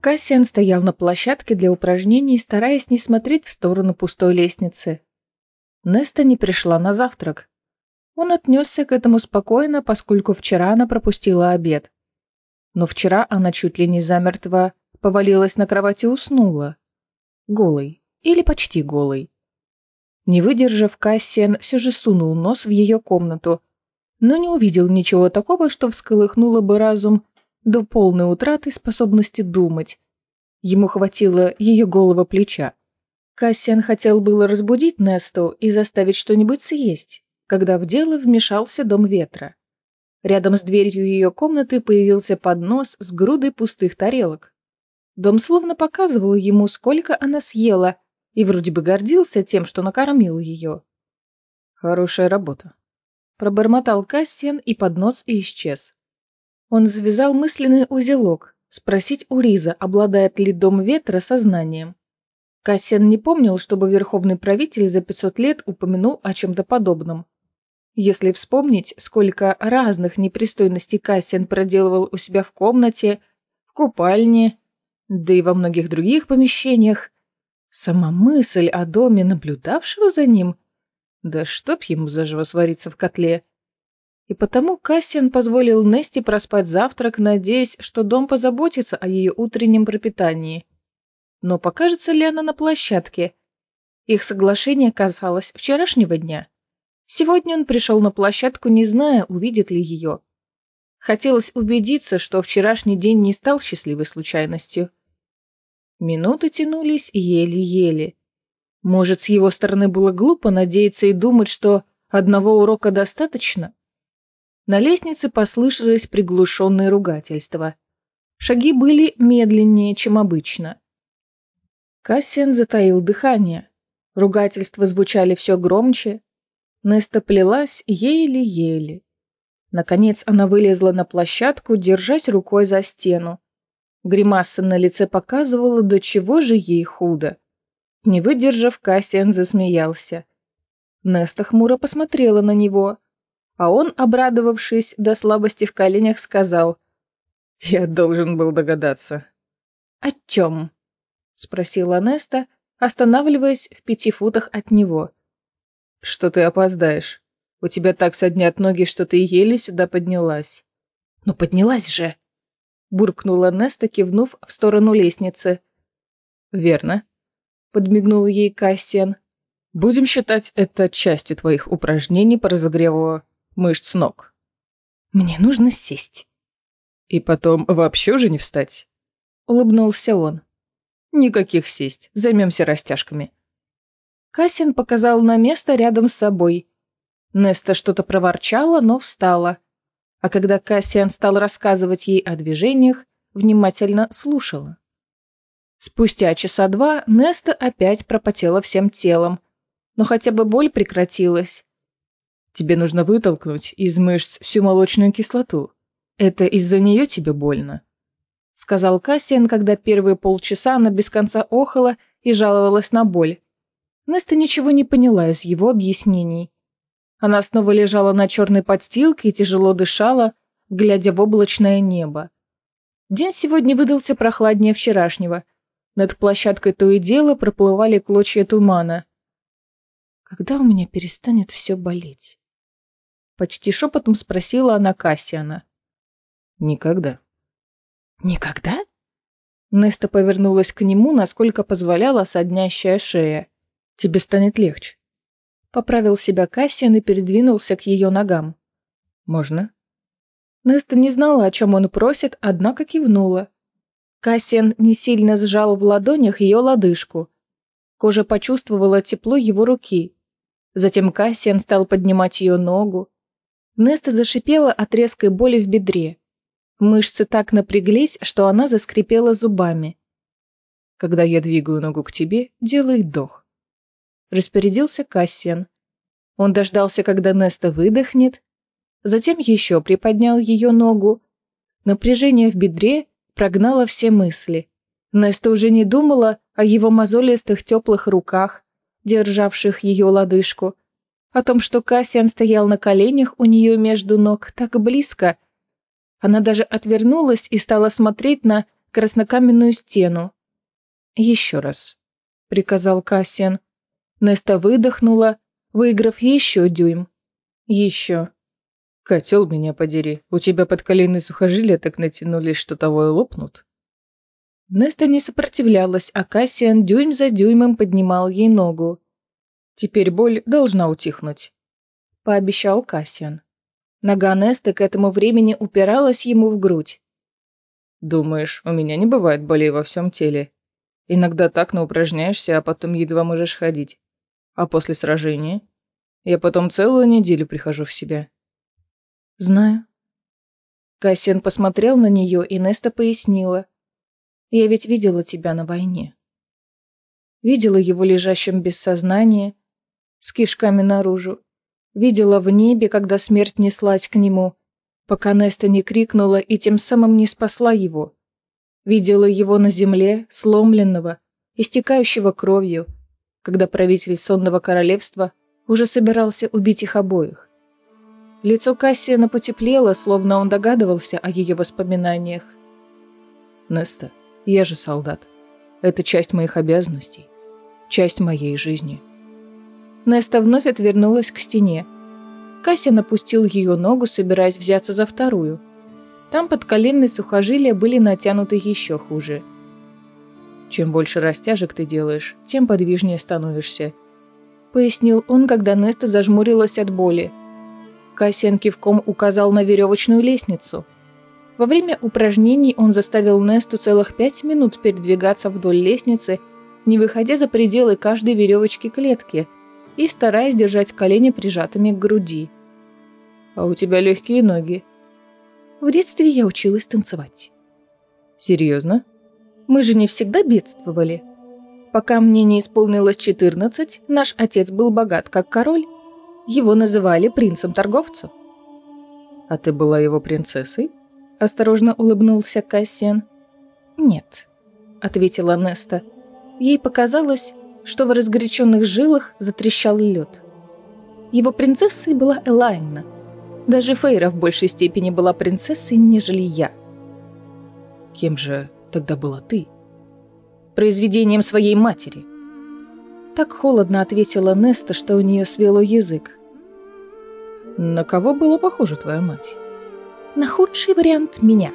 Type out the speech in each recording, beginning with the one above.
Кассиан стоял на площадке для упражнений, стараясь не смотреть в сторону пустой лестницы. Неста не пришла на завтрак. Он отнесся к этому спокойно, поскольку вчера она пропустила обед. Но вчера она чуть ли не замертво повалилась на кровать и уснула. Голой. Или почти голой. Не выдержав, Кассиан все же сунул нос в ее комнату, но не увидел ничего такого, что всколыхнуло бы разум до полной утраты способности думать. Ему хватило ее голого плеча. Кассиан хотел было разбудить Несту и заставить что-нибудь съесть, когда в дело вмешался дом ветра. Рядом с дверью ее комнаты появился поднос с грудой пустых тарелок. Дом словно показывал ему, сколько она съела, и вроде бы гордился тем, что накормил ее. «Хорошая работа», — пробормотал Кассиан, и поднос исчез. Он завязал мысленный узелок, спросить у Риза, обладает ли дом ветра сознанием. Кассиан не помнил, чтобы верховный правитель за 500 лет упомянул о чем-то подобном. Если вспомнить, сколько разных непристойностей Кассиан проделывал у себя в комнате, в купальне, да и во многих других помещениях, сама мысль о доме, наблюдавшего за ним, да чтоб ему заживо свариться в котле. И потому Кассиан позволил Несте проспать завтрак, надеясь, что дом позаботится о ее утреннем пропитании. Но покажется ли она на площадке? Их соглашение касалось вчерашнего дня. Сегодня он пришел на площадку, не зная, увидит ли ее. Хотелось убедиться, что вчерашний день не стал счастливой случайностью. Минуты тянулись еле-еле. Может, с его стороны было глупо надеяться и думать, что одного урока достаточно? На лестнице послышались приглушенные ругательства. Шаги были медленнее, чем обычно. Кассиан затаил дыхание. Ругательства звучали все громче. Неста плелась еле-еле. Наконец она вылезла на площадку, держась рукой за стену. Гримаса на лице показывала, до чего же ей худо. Не выдержав, Кассиан засмеялся. Неста хмуро посмотрела на него, а он, обрадовавшись до слабости в коленях, сказал: «Я должен был догадаться». «О чем?» — спросила Неста, останавливаясь в 5 футах от него. «Что ты опоздаешь? У тебя так соднят ноги, что ты еле сюда поднялась». «Ну поднялась же!» — буркнула Неста, кивнув в сторону лестницы. «Верно», — подмигнул ей Кассиан. «Будем считать это частью твоих упражнений по разогреву мышц ног». «Мне нужно сесть». «И потом вообще уже не встать?» — улыбнулся он. «Никаких сесть, займемся растяжками». Кассиан показал на место рядом с собой. Неста что-то проворчала, но встала. А когда Кассиан стал рассказывать ей о движениях, внимательно слушала. Спустя часа 2 Неста опять пропотела всем телом, но хотя бы боль прекратилась. «Тебе нужно вытолкнуть из мышц всю молочную кислоту. Это из-за нее тебе больно», — сказал Кассиан, когда первые полчаса она без конца охала и жаловалась на боль. Неста ничего не поняла из его объяснений. Она снова лежала на черной подстилке и тяжело дышала, глядя в облачное небо. День сегодня выдался прохладнее вчерашнего. Над площадкой то и дело проплывали клочья тумана. «Когда у меня перестанет все болеть?» Почти шепотом спросила она Кассиана. «Никогда». «Никогда?» Неста повернулась к нему, насколько позволяла соднящая шея. «Тебе станет легче». Поправил себя Кассиан и передвинулся к ее ногам. «Можно?» Неста не знала, о чем он просит, однако кивнула. Кассиан не сильно сжал в ладонях ее лодыжку. Кожа почувствовала тепло его руки. Затем Кассиан стал поднимать ее ногу. Неста зашипела от резкой боли в бедре. Мышцы так напряглись, что она заскрипела зубами. «Когда я двигаю ногу к тебе, делай вдох», — распорядился Кассиан. Он дождался, когда Неста выдохнет, затем еще приподнял ее ногу. Напряжение в бедре прогнало все мысли. Неста уже не думала о его мозолистых теплых руках, державших ее лодыжку, о том, что Кассиан стоял на коленях у нее между ног так близко. Она даже отвернулась и стала смотреть на краснокаменную стену. «Еще раз», — приказал Кассиан. Неста выдохнула, выиграв еще дюйм. «Еще». «Котел меня подери, у тебя подколенные сухожилия так натянулись, что того и лопнут». Неста не сопротивлялась, а Кассиан дюйм за дюймом поднимал ей ногу. «Теперь боль должна утихнуть», — пообещал Кассиан. Нога Несты к этому времени упиралась ему в грудь. «Думаешь, у меня не бывает болей во всем теле? Иногда так наупражняешься, а потом едва можешь ходить. А после сражения? Я потом целую неделю прихожу в себя». «Знаю». Кассиан посмотрел на нее, и Неста пояснила. «Я ведь видела тебя на войне. Видела его лежащим без сознания, с кишками наружу. Видела в небе, когда смерть неслась к нему, пока Неста не крикнула и тем самым не спасла его. Видела его на земле, сломленного, истекающего кровью, когда правитель сонного королевства уже собирался убить их обоих. Лицо Кассиана потеплело, словно он догадывался о ее воспоминаниях. «Неста, я же солдат. Это часть моих обязанностей, часть моей жизни». Неста вновь отвернулась к стене. Кассиан опустил ее ногу, собираясь взяться за вторую. Там подколенные сухожилия были натянуты еще хуже. «Чем больше растяжек ты делаешь, тем подвижнее становишься», — пояснил он, когда Неста зажмурилась от боли. Кассиан кивком указал на веревочную лестницу. Во время упражнений он заставил Несту целых 5 минут передвигаться вдоль лестницы, не выходя за пределы каждой веревочки клетки и стараясь держать колени прижатыми к груди. «А у тебя легкие ноги». «В детстве я училась танцевать». «Серьезно?» «Мы же не всегда бедствовали. Пока мне не исполнилось 14, наш отец был богат как король. Его называли принцем торговцев». «А ты была его принцессой?» — осторожно улыбнулся Кассиан. «Нет», — ответила Неста. Ей показалось, что в разгоряченных жилах затрещал лед. Его принцессой была Элайна. Даже Фейра в большей степени была принцессой, нежели я. «Кем же тогда была ты?» «Произведением своей матери». Так холодно ответила Неста, что у нее свело язык. «На кого была похожа твоя мать?» «На худший вариант меня».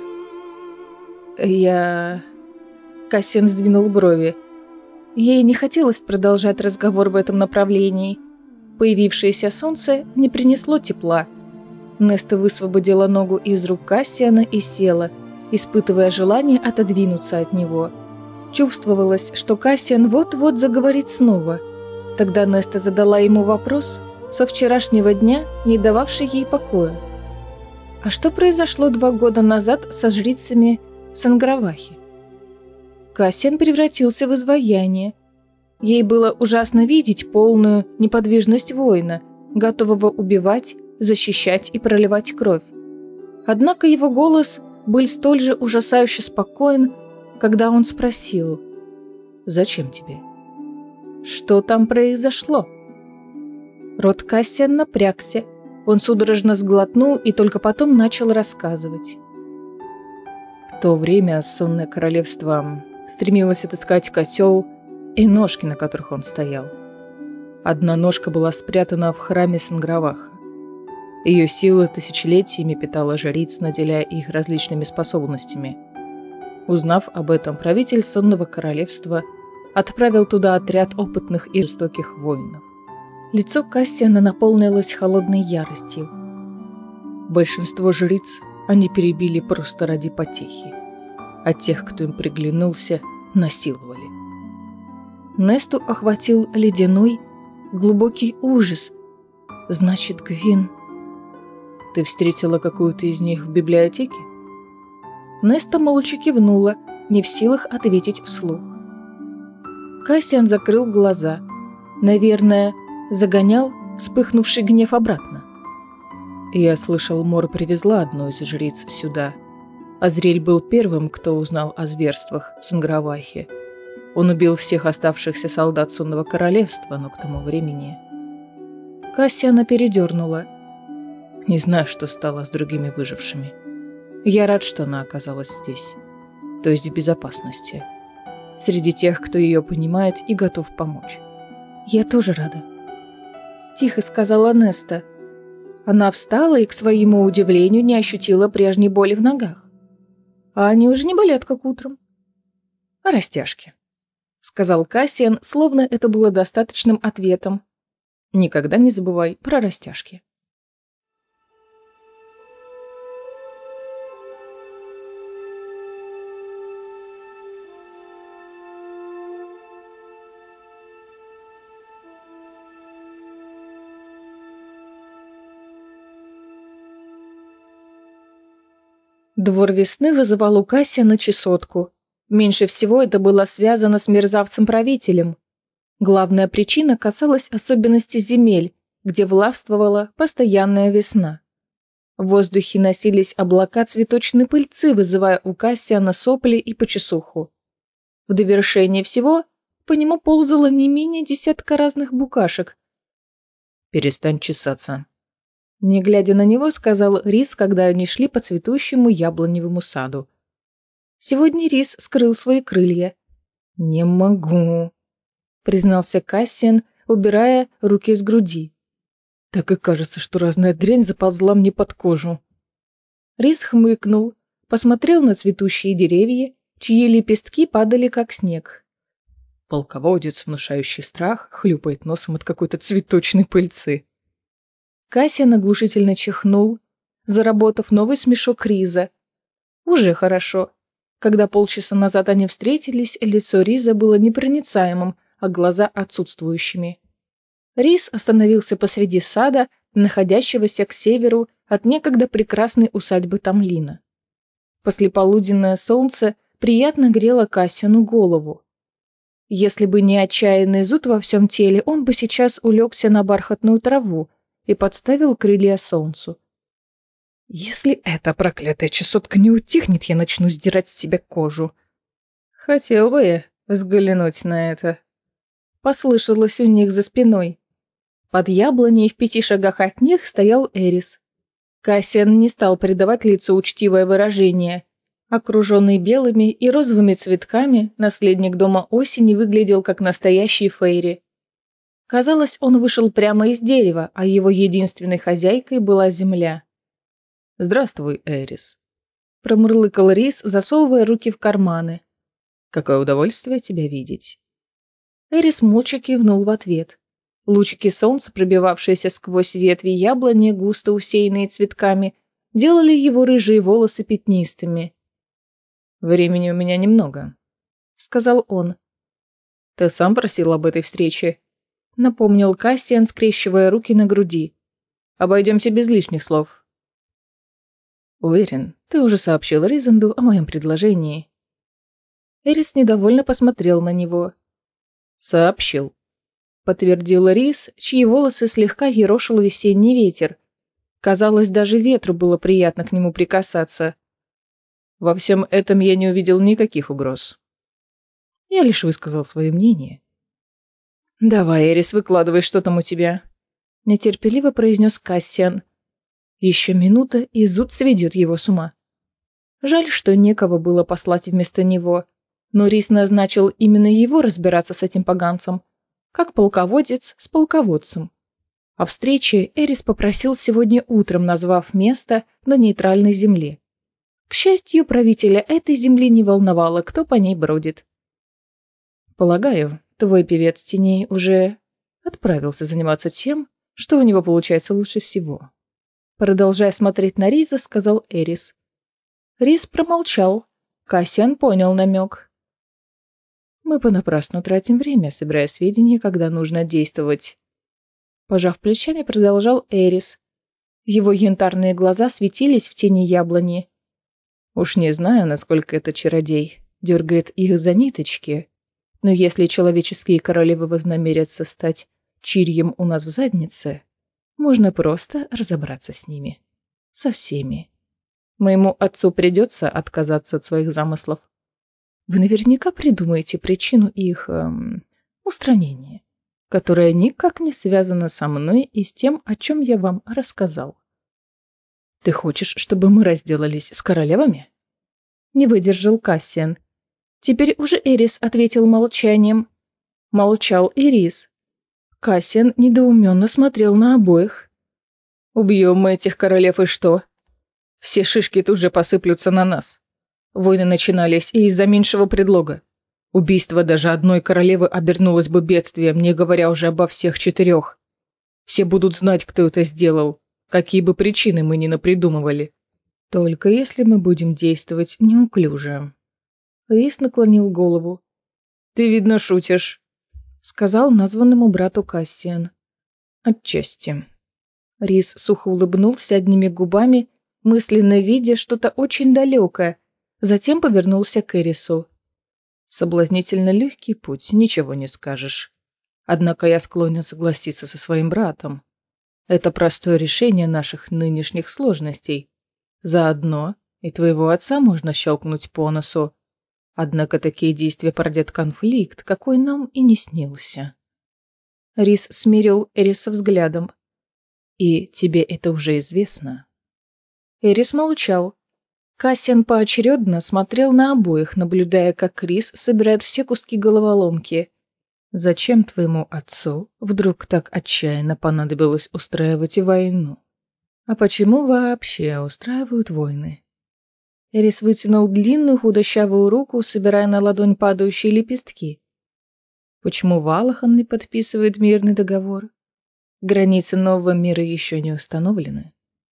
«Я...» Кассиан сдвинул брови. Ей не хотелось продолжать разговор в этом направлении. Появившееся солнце не принесло тепла. Неста высвободила ногу из рук Кассиана и села, испытывая желание отодвинуться от него. Чувствовалось, что Кассиан вот-вот заговорит снова. Тогда Неста задала ему вопрос, со вчерашнего дня не дававший ей покоя. А что произошло 2 года назад со жрицами в Сангравахе? Кассиан превратился в изваяние. Ей было ужасно видеть полную неподвижность воина, готового убивать, защищать и проливать кровь. Однако его голос был столь же ужасающе спокоен, когда он спросил: «Зачем тебе?» «Что там произошло?» Рот Кассиан напрягся, он судорожно сглотнул и только потом начал рассказывать. В то время сонное королевство стремилось отыскать котел и ножки, на которых он стоял. Одна ножка была спрятана в храме Санграваха. Ее сила тысячелетиями питала жриц, наделяя их различными способностями. Узнав об этом, правитель сонного королевства отправил туда отряд опытных и жестоких воинов. Лицо Кассиана наполнилось холодной яростью. Большинство жриц они перебили просто ради потехи, а тех, кто им приглянулся, насиловали. Несту охватил ледяной, глубокий ужас. Значит, Гвин... Ты встретила какую-то из них в библиотеке? Неста молча кивнула, не в силах ответить вслух. Кассиан закрыл глаза. Наверное, загонял вспыхнувший гнев обратно. Я слышал, Мор привезла одну из жриц сюда. Азриэль был первым, кто узнал о зверствах в Сангравахе. Он убил всех оставшихся солдат сонного королевства, но к тому времени... Кассиана передернула. Не знаю, что стало с другими выжившими. Я рад, что она оказалась здесь. то есть в безопасности. Среди тех, кто ее понимает и готов помочь. «Я тоже рада», — тихо сказала Неста. Она встала и, к своему удивлению, не ощутила прежней боли в ногах. А они уже не болят, как утром. «Растяжки», — сказал Кассиан, словно это было достаточным ответом. «Никогда не забывай про растяжки». Двор весны вызывал у Кассиана чесотку. Меньше всего это было связано с мерзавцем-правителем. Главная причина касалась особенностей земель, где властвовала постоянная весна. В воздухе носились облака цветочной пыльцы, вызывая у Кассиана сопли и почесуху. В довершение всего по нему ползало не менее десятка разных букашек. «Перестань чесаться», — не глядя на него, сказал Рис, когда они шли по цветущему яблоневому саду. Сегодня Рис скрыл свои крылья. «Не могу», — признался Кассиан, убирая руки с груди. «Так и кажется, что разная дрянь заползла мне под кожу». Рис хмыкнул, посмотрел на цветущие деревья, чьи лепестки падали как снег. Полководец, внушающий страх, хлюпает носом от какой-то цветочной пыльцы. Кассиан оглушительно чихнул, заработав новый смешок Риза. Уже хорошо. Когда полчаса назад они встретились, лицо Риза было непроницаемым, а глаза отсутствующими. Риз остановился посреди сада, находящегося к северу от некогда прекрасной усадьбы Тамлина. Послеполуденное солнце приятно грело Кассиану голову. Если бы не отчаянный зуд во всем теле, он бы сейчас улегся на бархатную траву и подставил крылья солнцу. «Если эта проклятая чесотка не утихнет, я начну сдирать с тебя кожу». «Хотел бы я взглянуть на это», — послышалось у них за спиной. Под яблоней в 5 шагах от них стоял Эрис. Кассиан не стал придавать лицу учтивое выражение. Окруженный белыми и розовыми цветками, наследник дома осени выглядел как настоящий фейри. Казалось, он вышел прямо из дерева, а его единственной хозяйкой была земля. «Здравствуй, Эрис», — промурлыкал Рис, засовывая руки в карманы. «Какое удовольствие тебя видеть». Эрис молча кивнул в ответ. Лучики солнца, пробивавшиеся сквозь ветви яблони, густо усеянные цветками, делали его рыжие волосы пятнистыми. «Времени у меня немного», — сказал он. «Ты сам просил об этой встрече», — напомнил Кассиан, скрещивая руки на груди. «Обойдемся без лишних слов». «Уверен, ты уже сообщил Ризенду о моем предложении». Эрис недовольно посмотрел на него. «Сообщил», — подтвердил Рис, чьи волосы слегка ерошил весенний ветер. Казалось, даже ветру было приятно к нему прикасаться. «Во всем этом я не увидел никаких угроз. Я лишь высказал свое мнение». «Давай, Эрис, выкладывай, что там у тебя», — нетерпеливо произнес Кассиан. Еще минута, и зуд сведет его с ума. Жаль, что некого было послать вместо него, но Рис назначил именно его разбираться с этим поганцем, как полководец с полководцем. О встрече Эрис попросил сегодня утром, назвав место на нейтральной земле. К счастью, правителя этой земли не волновало, кто по ней бродит. «Полагаю, твой певец теней уже отправился заниматься тем, что у него получается лучше всего». Продолжая смотреть на Риза, сказал Эрис. Риз промолчал. Кассиан понял намек. «Мы понапрасну тратим время, собирая сведения, когда нужно действовать». Пожав плечами, продолжал Эрис. Его янтарные глаза светились в тени яблони. «Уж не знаю, насколько этот чародей дергает их за ниточки, но если человеческие королевы вознамерятся стать чирьем у нас в заднице, можно просто разобраться с ними. Со всеми. Моему отцу придется отказаться от своих замыслов. Вы наверняка придумаете причину их устранения, которая никак не связана со мной и с тем, о чем я вам рассказал. Ты хочешь, чтобы мы разделались с королевами? Не выдержал Кассиан. Теперь уже Эрис ответил молчанием. Молчал и Рис. Кассиан недоуменно смотрел на обоих. «Убьем мы этих королев и что? Все шишки тут же посыплются на нас. Войны начинались и из-за меньшего предлога. Убийство даже одной королевы обернулось бы бедствием, не говоря уже обо всех 4. Все будут знать, кто это сделал, какие бы причины мы ни напридумывали. Только если мы будем действовать неуклюже». Рис наклонил голову. «Ты, видно, шутишь», — сказал названному брату Кассиан. «Отчасти». Рис сухо улыбнулся одними губами, мысленно видя что-то очень далекое, затем повернулся к Эрису. «Соблазнительно легкий путь, ничего не скажешь. Однако я склонен согласиться со своим братом. Это простое решение наших нынешних сложностей. Заодно и твоего отца можно щелкнуть по носу. Однако такие действия породят конфликт, какой нам и не снился». Рис смирил Эриса взглядом. «И тебе это уже известно?» Эрис молчал. Кассиан поочередно смотрел на обоих, наблюдая, как Рис собирает все куски головоломки. «Зачем твоему отцу вдруг так отчаянно понадобилось устраивать войну? А почему вообще устраивают войны?» Эрис вытянул длинную худощавую руку, собирая на ладонь падающие лепестки. «Почему Валахан не подписывает мирный договор? Границы нового мира еще не установлены.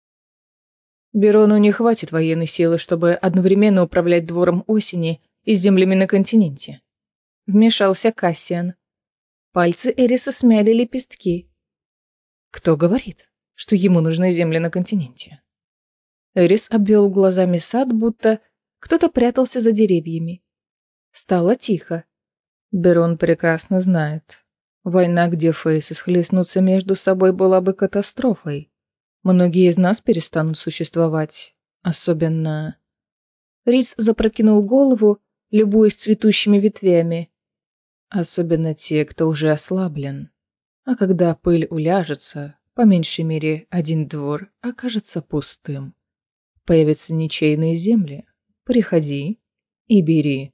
Берону не хватит военной силы, чтобы одновременно управлять двором осени и землями на континенте». Вмешался Кассиан. Пальцы Эриса смяли лепестки. «Кто говорит, что ему нужны земли на континенте?» Эрис обвел глазами сад, будто кто-то прятался за деревьями. Стало тихо. Берон прекрасно знает. Война, где фейсы схлестнутся между собой, была бы катастрофой. Многие из нас перестанут существовать. Особенно... Рис запрокинул голову, любуясь цветущими ветвями. Особенно те, кто уже ослаблен. А когда пыль уляжется, по меньшей мере, один двор окажется пустым. Появятся ничейные земли. Приходи и бери.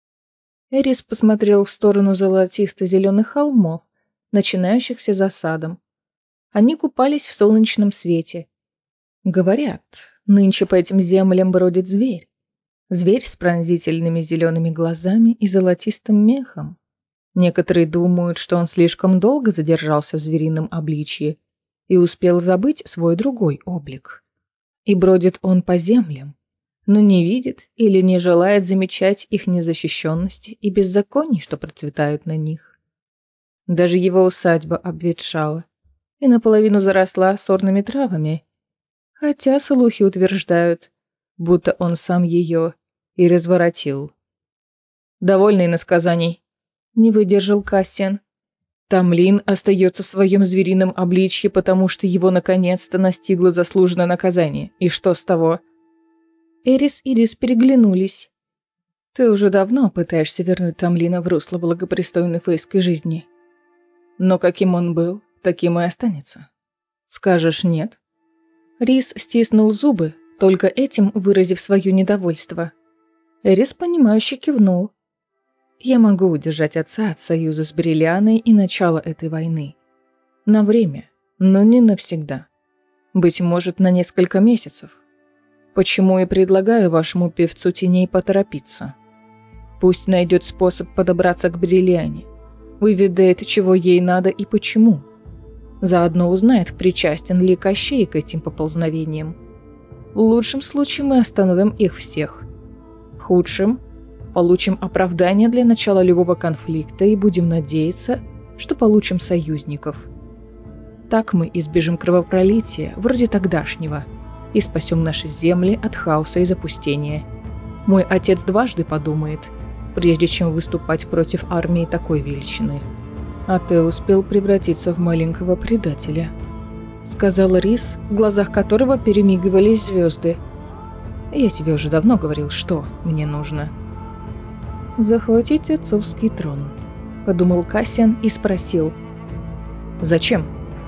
Эрис посмотрел в сторону золотисто-зеленых холмов, начинающихся за садом. Они купались в солнечном свете. Говорят, нынче по этим землям бродит зверь. Зверь с пронзительными зелеными глазами и золотистым мехом. Некоторые думают, что он слишком долго задержался в зверином обличье и успел забыть свой другой облик. И бродит он по землям, но не видит или не желает замечать их незащищенности и беззаконий, что процветают на них. Даже его усадьба обветшала и наполовину заросла сорными травами, хотя слухи утверждают, будто он сам ее и разворотил. «Довольный иносказаний», — не выдержал Кассиан. «Тамлин остается в своем зверином обличье, потому что его наконец-то настигло заслуженное наказание. И что с того?» Эрис и Рис переглянулись. «Ты уже давно пытаешься вернуть Тамлина в русло благопристойной фейской жизни. Но каким он был, таким и останется. Скажешь нет?» Рис стиснул зубы, только этим выразив свое недовольство. Эрис, понимающе кивнул. «Я могу удержать отца от союза с Бриллианой и начала этой войны. На время, но не навсегда. Быть может, на несколько месяцев. Почему и предлагаю вашему певцу теней поторопиться. Пусть найдет способ подобраться к Бриллиане. Выведает, чего ей надо и почему. Заодно узнает, причастен ли Кощей к этим поползновениям. В лучшем случае мы остановим их всех. В худшем получим оправдание для начала любого конфликта и будем надеяться, что получим союзников. Так мы избежим кровопролития, вроде тогдашнего, и спасем наши земли от хаоса и запустения. Мой отец дважды подумает, прежде чем выступать против армии такой величины. А ты успел превратиться в маленького предателя», — сказал Рис, в глазах которого перемигивались звезды. «Я тебе уже давно говорил, что мне нужно». «Захватить отцовский трон», — подумал Кассиан и спросил. «Зачем?»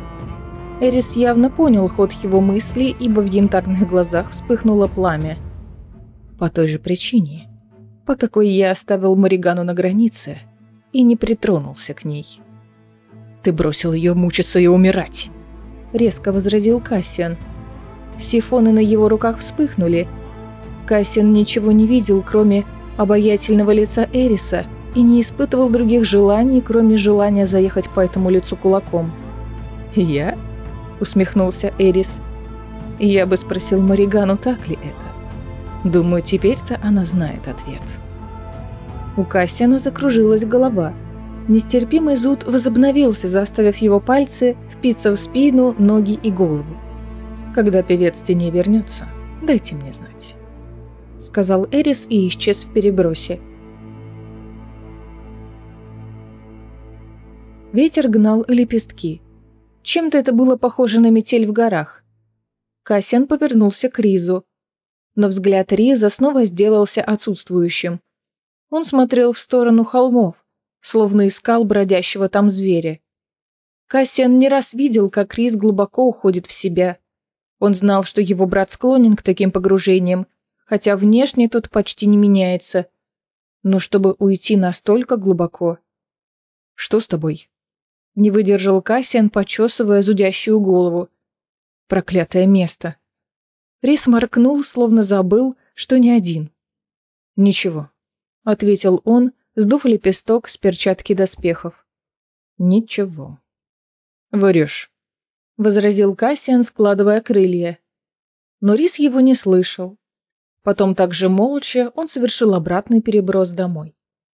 Эрис явно понял ход его мыслей, ибо в янтарных глазах вспыхнуло пламя. По той же причине, по какой я оставил Моригану на границе и не притронулся к ней. «Ты бросил ее мучиться и умирать!» — резко возразил Кассиан. Сифоны на его руках вспыхнули. Кассиан ничего не видел, кроме обаятельного лица Эриса, и не испытывал других желаний, кроме желания заехать по этому лицу кулаком. «Я?» — усмехнулся Эрис. «Я бы спросил Моригану, так ли это. Думаю, теперь-то она знает ответ». У Кассиана закружилась голова. Нестерпимый зуд возобновился, заставив его пальцы впиться в спину, ноги и голову. «Когда певец теней вернется, дайте мне знать», — сказал Эрис и исчез в перебросе. Ветер гнал лепестки. Чем-то это было похоже на метель в горах. Кассиан повернулся к Ризу, но взгляд Риза снова сделался отсутствующим. Он смотрел в сторону холмов, словно искал бродящего там зверя. Кассиан не раз видел, как Риз глубоко уходит в себя. Он знал, что его брат склонен к таким погружениям, хотя внешне тот почти не меняется. Но чтобы уйти настолько глубоко... «Что с тобой?» — не выдержал Кассиан, почесывая зудящую голову. «Проклятое место!» Риз моркнул, словно забыл, что не один. «Ничего», — ответил он, сдув лепесток с перчатки доспехов. «Ничего». «Врешь», — возразил Кассиан, складывая крылья. Но Риз его не слышал. Потом также молча он совершил обратный переброс домой.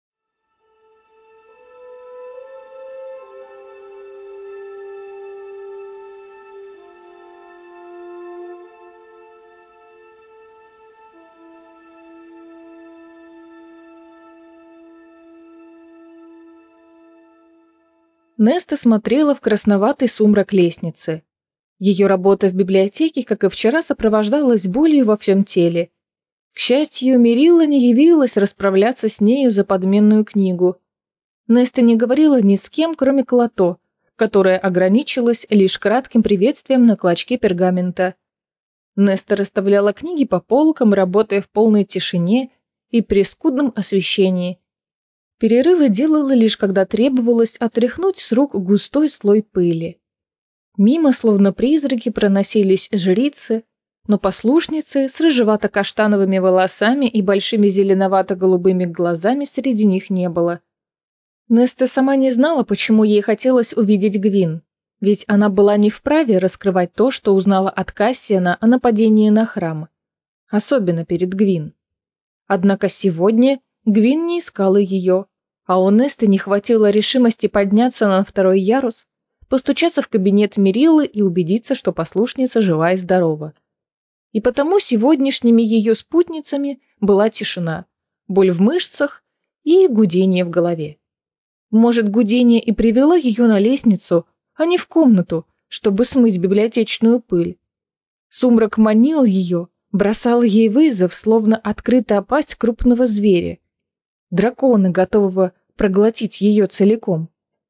Неста смотрела в красноватый сумрак лестницы. Ее работа в библиотеке, как и вчера, сопровождалась болью во всем теле. К счастью, Мерилла не явилась расправляться с нею за подменную книгу. Неста не говорила ни с кем, кроме Клото, которая ограничилась лишь кратким приветствием на клочке пергамента. Неста расставляла книги по полкам, работая в полной тишине и при скудном освещении. Перерывы делала лишь когда требовалось отряхнуть с рук густой слой пыли. Мимо, словно призраки, проносились жрицы, но послушницы с рыжевато-каштановыми волосами и большими зеленовато-голубыми глазами среди них не было. Неста сама не знала, почему ей хотелось увидеть Гвин, ведь она была не вправе раскрывать то, что узнала от Кассиана о нападении на храм, особенно перед Гвин. Однако сегодня Гвин не искала ее, а у Несты не хватило решимости подняться на второй ярус, постучаться в кабинет Мериллы и убедиться, что послушница жива и здорова. И потому сегодняшними ее спутницами была тишина, боль в мышцах и гудение в голове. Может, гудение и привело ее на лестницу, а не в комнату, чтобы смыть библиотечную пыль. Сумрак манил ее, бросал ей вызов, словно открытая пасть крупного зверя, дракона, готового проглотить ее целиком.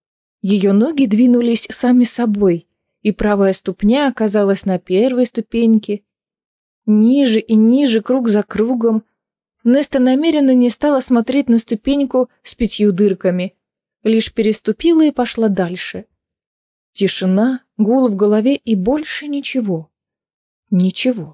Ее ноги двинулись сами собой, и правая ступня оказалась на первой ступеньке. Ниже и ниже, круг за кругом. Неста намеренно не стала смотреть на ступеньку с 5 дырками, лишь переступила и пошла дальше. Тишина, гул в голове и больше ничего. Ничего.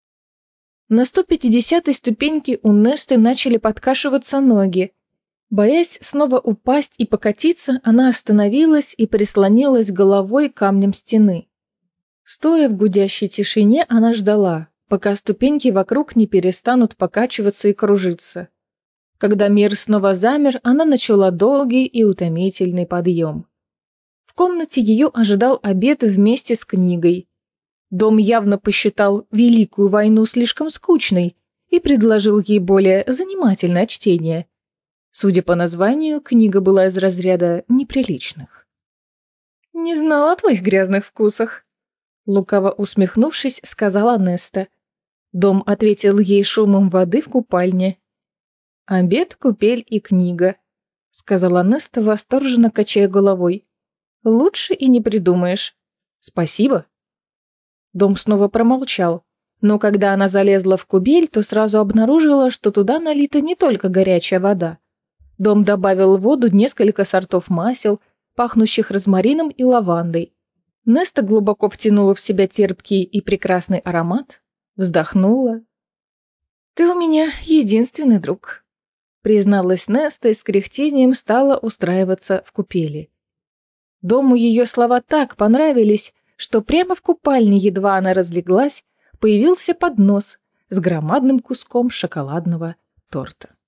На 150-й ступеньке у Несты начали подкашиваться ноги. Боясь снова упасть и покатиться, она остановилась и прислонилась головой к камням стены. Стоя в гудящей тишине, она ждала, пока ступеньки вокруг не перестанут покачиваться и кружиться. Когда мир снова замер, она начала долгий и утомительный подъем. В комнате ее ожидал обед вместе с книгой. Дом явно посчитал Великую войну слишком скучной и предложил ей более занимательное чтение. Судя по названию, книга была из разряда неприличных. «Не знала о твоих грязных вкусах», — лукаво усмехнувшись, сказала Неста. Дом ответил ей шумом воды в купальне. «Обед, купель и книга», — сказала Неста, восторженно качая головой. «Лучше и не придумаешь. Спасибо». Дом снова промолчал, Но когда она залезла в кубель, то сразу обнаружила, что туда налита не только горячая вода. Дом добавил в воду несколько сортов масел, пахнущих розмарином и лавандой. Неста глубоко втянула в себя терпкий и прекрасный аромат, вздохнула. «Ты у меня единственный друг», — призналась Неста и с кряхтением стала устраиваться в купели. Дому ее слова так понравились, что прямо в купальне, едва она разлеглась, появился поднос с громадным куском шоколадного торта.